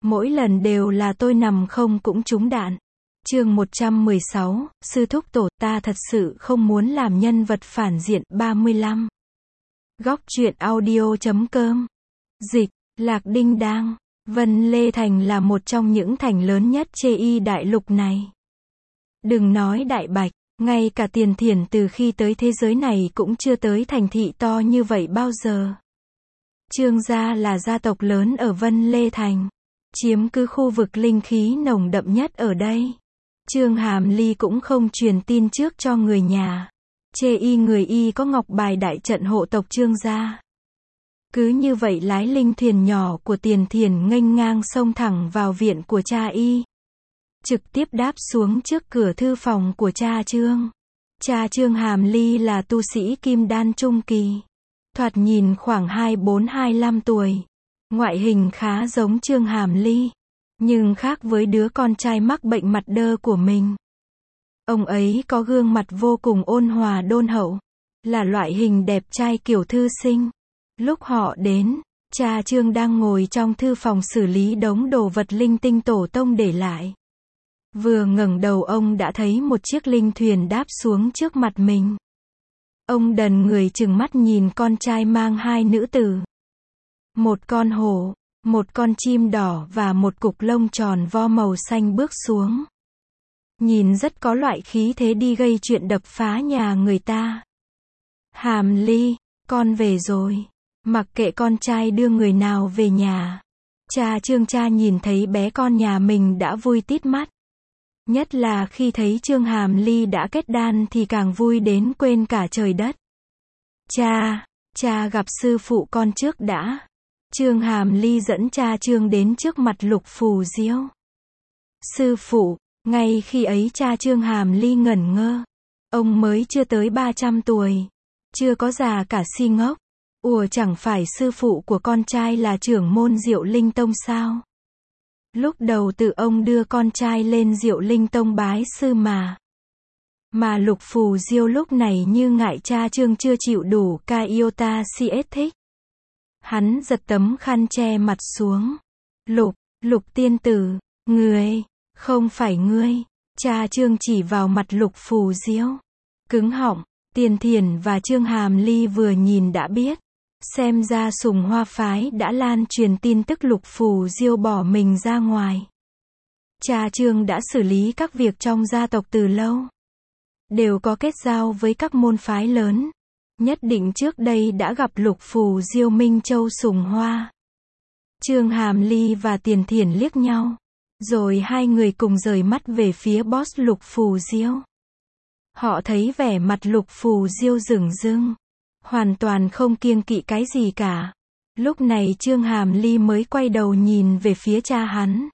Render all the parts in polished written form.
Mỗi lần đều là tôi nằm không cũng trúng đạn. Chương 116, sư thúc tổ, ta thật sự không muốn làm nhân vật phản diện. 35. Góc truyện audio.com. Dịch, Lạc Đinh Đang. Vân Lê Thành là một trong những thành lớn nhất Chê đại lục này. Đừng nói Đại Bạch, ngay cả Tiền Thiển từ khi tới thế giới này cũng chưa tới thành thị to như vậy bao giờ. Trương gia là gia tộc lớn ở Vân Lê Thành, chiếm cứ khu vực linh khí nồng đậm nhất ở đây. Trương Hàm Ly cũng không truyền tin trước cho người nhà. Người y có ngọc bài đại trận hộ tộc Trương gia. Cứ như vậy lái linh thuyền nhỏ của Tiền Thiển nghênh ngang xông thẳng vào viện của cha y. Trực tiếp đáp xuống trước cửa thư phòng của cha Trương. Cha Trương Hàm Ly là tu sĩ kim đan trung kỳ. Thoạt nhìn khoảng 24-25 tuổi. Ngoại hình khá giống Trương Hàm Ly. Nhưng khác với đứa con trai mắc bệnh mặt đơ của mình. Ông ấy có gương mặt vô cùng ôn hòa đôn hậu. Là loại hình đẹp trai kiểu thư sinh. Lúc họ đến, cha Trương đang ngồi trong thư phòng xử lý đống đồ vật linh tinh tổ tông để lại. Vừa ngẩng đầu ông đã thấy một chiếc linh thuyền đáp xuống trước mặt mình. Ông đần người trừng mắt nhìn con trai mang hai nữ tử. Một con hổ, một con chim đỏ và một cục lông tròn vo màu xanh bước xuống. Nhìn rất có loại khí thế đi gây chuyện đập phá nhà người ta. Hàm Ly, con về rồi. Mặc kệ con trai đưa người nào về nhà. Cha Trương nhìn thấy bé con nhà mình đã vui tít mắt. Nhất là khi thấy Trương Hàm Ly đã kết đan thì càng vui đến quên cả trời đất. Cha gặp sư phụ con trước đã. Trương Hàm Ly dẫn cha Trương đến trước mặt Lục Phù Diêu. Sư phụ, ngay khi ấy cha Trương Hàm Ly ngẩn ngơ. Ông mới chưa tới 300 tuổi. Chưa có già cả si ngốc. Ủa chẳng phải sư phụ của con trai là trưởng môn Diệu Linh Tông sao? Lúc đầu tự ông đưa con trai lên Diệu Linh Tông bái sư mà. Mà Lục Phù Diêu lúc này như ngại cha Trương chưa chịu đủ ca iota CS thích. Hắn giật tấm khăn che mặt xuống. Lục tiên tử, ngươi, không phải ngươi. Cha Trương chỉ vào mặt Lục Phù Diêu. Cứng họng, Tiền Thiển và Trương Hàm Ly vừa nhìn đã biết. Xem ra Sùng Hoa phái đã lan truyền tin tức Lục Phù Diêu bỏ mình ra ngoài. Cha Trương đã xử lý các việc trong gia tộc từ lâu. Đều có kết giao với các môn phái lớn. Nhất định trước đây đã gặp Lục Phù Diêu Minh Châu Sùng Hoa. Trương Hàm Ly và Tiền Thiển liếc nhau. Rồi hai người cùng rời mắt về phía boss Lục Phù Diêu. Họ thấy vẻ mặt Lục Phù Diêu rừng rưng. Hoàn toàn không kiêng kỵ cái gì cả. Lúc này Trương Hàm Ly mới quay đầu nhìn về phía cha hắn.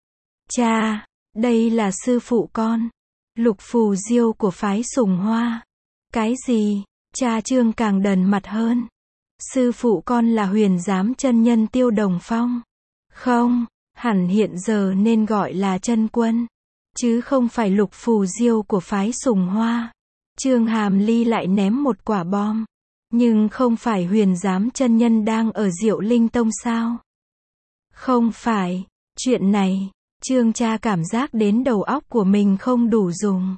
Cha, đây là sư phụ con. Lục Phù Diêu của phái Sùng Hoa. Cái gì? Cha Trương càng đần mặt hơn. Sư phụ con là Huyền Giám chân nhân Tiêu Đồng Phong. Không, hẳn hiện giờ nên gọi là chân quân. Chứ không phải Lục Phù Diêu của phái Sùng Hoa. Trương Hàm Ly lại ném một quả bom. Nhưng không phải Huyền Giám chân nhân đang ở Diệu Linh Tông sao? Không phải. Chuyện này, Trương cha cảm giác đến đầu óc của mình không đủ dùng.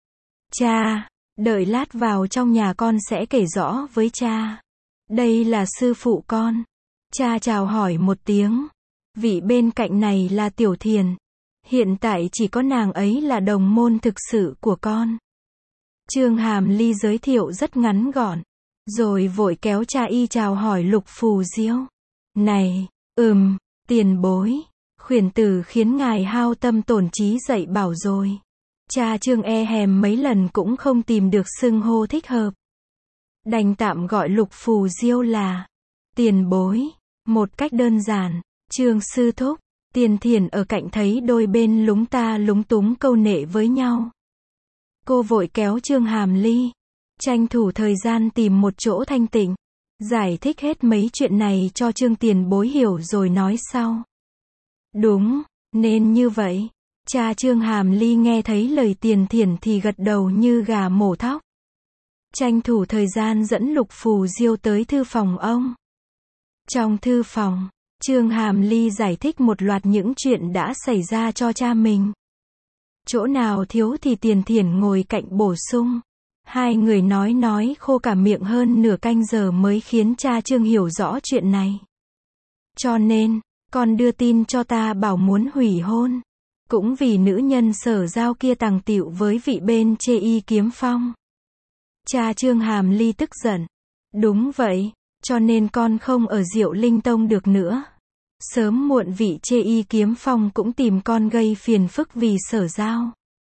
Cha, đợi lát vào trong nhà con sẽ kể rõ với cha. Đây là sư phụ con. Cha chào hỏi một tiếng. Vị bên cạnh này là Tiểu Thiền. Hiện tại chỉ có nàng ấy là đồng môn thực sự của con. Trương Hàm Ly giới thiệu rất ngắn gọn. Rồi vội kéo cha y chào hỏi Lục Phù Diêu. Này, tiền bối. Khuyển tử khiến ngài hao tâm tổn trí dạy bảo rồi. Cha Trương hèm mấy lần cũng không tìm được xưng hô thích hợp. Đành tạm gọi Lục Phù Diêu là tiền bối. Một cách đơn giản. Trương sư thúc. Tiền Thiển ở cạnh thấy đôi bên lúng ta lúng túng câu nệ với nhau. Cô vội kéo Trương Hàm Ly. Tranh thủ thời gian tìm một chỗ thanh tịnh. Giải thích hết mấy chuyện này cho Trương tiền bối hiểu rồi nói sau. Đúng, nên như vậy. Cha Trương Hàm Ly nghe thấy lời Tiền Thiển thì gật đầu như gà mổ thóc. Tranh thủ thời gian dẫn Lục Phù Diêu tới thư phòng ông. Trong thư phòng, Trương Hàm Ly giải thích một loạt những chuyện đã xảy ra cho cha mình. Chỗ nào thiếu thì Tiền Thiển ngồi cạnh bổ sung. Hai người nói khô cả miệng hơn nửa canh giờ mới khiến cha Trương hiểu rõ chuyện này. Cho nên, con đưa tin cho ta bảo muốn hủy hôn. Cũng vì nữ nhân Sở Giao kia tàng tịu với vị bên Chê Y Kiếm Phong. Cha Trương Hàm Ly tức giận. Đúng vậy, cho nên con không ở Diệu Linh Tông được nữa. Sớm muộn vị Chê Y Kiếm Phong cũng tìm con gây phiền phức vì Sở Giao.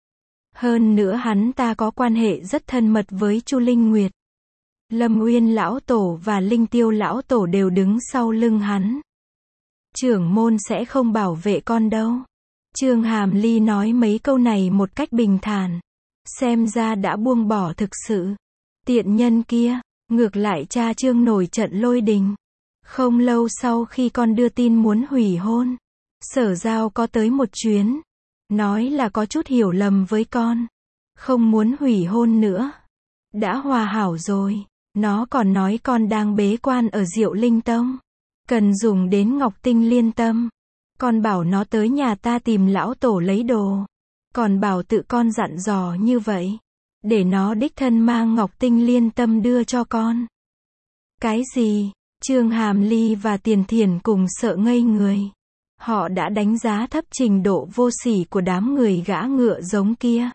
Hơn nữa hắn ta có quan hệ rất thân mật với Chu Linh Nguyệt. Lâm Uyên lão tổ và Linh Tiêu lão tổ đều đứng sau lưng hắn. Trưởng môn sẽ không bảo vệ con đâu. Trương Hàm Ly nói mấy câu này một cách bình thản. Xem ra đã buông bỏ thực sự. Tiện nhân kia, ngược lại cha Trương nổi trận lôi đình. Không lâu sau khi con đưa tin muốn hủy hôn, Sở Giao có tới một chuyến. Nói là có chút hiểu lầm với con. Không muốn hủy hôn nữa. Đã hòa hảo rồi. Nó còn nói con đang bế quan ở Diệu Linh Tông. Cần dùng đến Ngọc Tinh Liên Tâm. Con bảo nó tới nhà ta tìm lão tổ lấy đồ. Còn bảo tự con dặn dò như vậy. Để nó đích thân mang Ngọc Tinh Liên Tâm đưa cho con. Cái gì? Trương Hàm Ly và Tiền Thiển cùng sợ ngây người. Họ đã đánh giá thấp trình độ vô sỉ của đám người gã ngựa giống kia.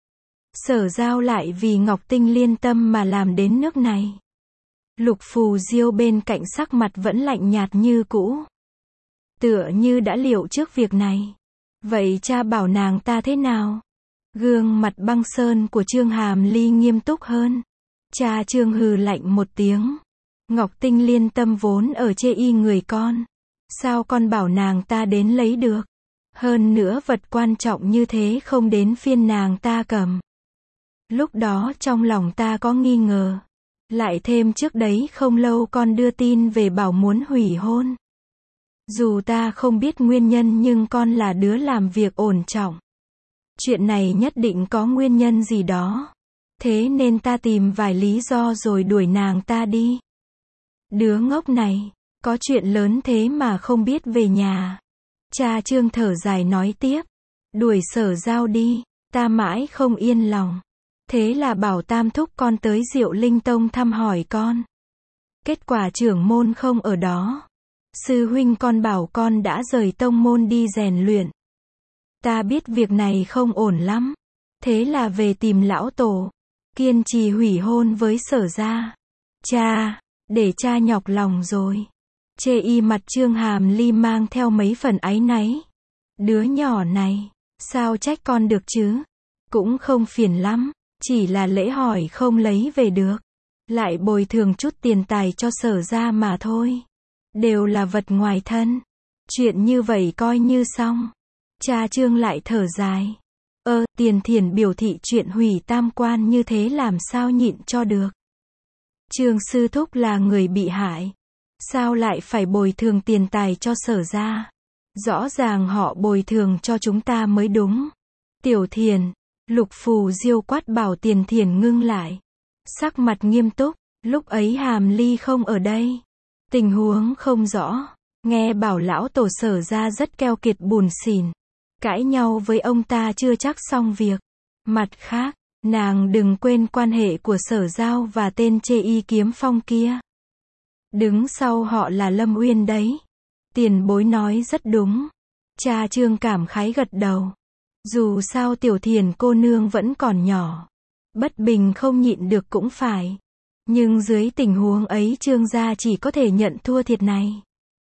Sở Giao lại vì Ngọc Tinh Liên Tâm mà làm đến nước này. Lục Phù Diêu bên cạnh sắc mặt vẫn lạnh nhạt như cũ. Tựa như đã liệu trước việc này. Vậy cha bảo nàng ta thế nào? Gương mặt băng sơn của Trương Hàm Ly nghiêm túc hơn. Cha Trương hừ lạnh một tiếng. Ngọc Tinh Liên Tâm vốn ở Chê Y người con. Sao con bảo nàng ta đến lấy được? Hơn nữa vật quan trọng như thế không đến phiên nàng ta cầm. Lúc đó trong lòng ta có nghi ngờ. Lại thêm trước đấy không lâu con đưa tin về bảo muốn hủy hôn. Dù ta không biết nguyên nhân nhưng con là đứa làm việc ổn trọng. Chuyện này nhất định có nguyên nhân gì đó. Thế nên ta tìm vài lý do rồi đuổi nàng ta đi. Đứa ngốc này, có chuyện lớn thế mà không biết về nhà. Cha Trương thở dài nói tiếp. Đuổi Sở Giao đi, ta mãi không yên lòng. Thế là bảo tam thúc con tới Diệu Linh Tông thăm hỏi con. Kết quả trưởng môn không ở đó. Sư huynh con bảo con đã rời tông môn đi rèn luyện. Ta biết việc này không ổn lắm. Thế là về tìm lão tổ. Kiên trì hủy hôn với Sở gia. Cha, để cha nhọc lòng rồi. Chê Y mặt Trương Hàm Ly mang theo mấy phần áy náy. Đứa nhỏ này, sao trách con được chứ? Cũng không phiền lắm. Chỉ là lễ hỏi không lấy về được. Lại bồi thường chút tiền tài cho Sở gia mà thôi. Đều là vật ngoài thân. Chuyện như vậy coi như xong. Cha Trương lại thở dài. Tiền Thiển biểu thị chuyện hủy tam quan như thế làm sao nhịn cho được. Trương sư thúc là người bị hại. Sao lại phải bồi thường tiền tài cho Sở gia? Rõ ràng họ bồi thường cho chúng ta mới đúng. Tiểu Thiển, Lục Phù Diêu quát bảo Tiền Thiển ngưng lại. Sắc mặt nghiêm túc, lúc ấy Hàm Ly không ở đây. Tình huống không rõ. Nghe bảo lão tổ Sở gia rất keo kiệt bùn xỉn. Cãi nhau với ông ta chưa chắc xong việc. Mặt khác, nàng đừng quên quan hệ của Sở Giao và tên Chê Y Kiếm Phong kia. Đứng sau họ là Lâm Uyên đấy. Tiền bối nói rất đúng. Cha Trương cảm khái gật đầu. Dù sao Tiểu Thiển cô nương vẫn còn nhỏ. Bất bình không nhịn được cũng phải. Nhưng dưới tình huống ấy Trương gia chỉ có thể nhận thua thiệt này.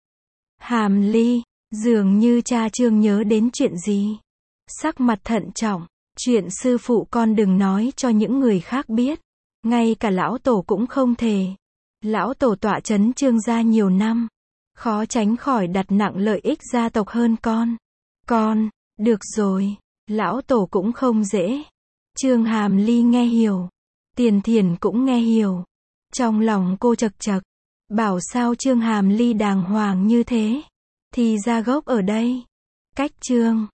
Hàm Ly, dường như cha Trương nhớ đến chuyện gì. Sắc mặt thận trọng. Chuyện sư phụ con đừng nói cho những người khác biết. Ngay cả lão tổ cũng không thể. Lão tổ tọa trấn Trương gia nhiều năm. Khó tránh khỏi đặt nặng lợi ích gia tộc hơn con. Con, được rồi. Lão tổ cũng không dễ. Trương Hàm Ly nghe hiểu. Tiền Thiển cũng nghe hiểu. Trong lòng cô chật chật. Bảo sao Trương Hàm Ly đàng hoàng như thế. Thì ra gốc ở đây. Cách Trương.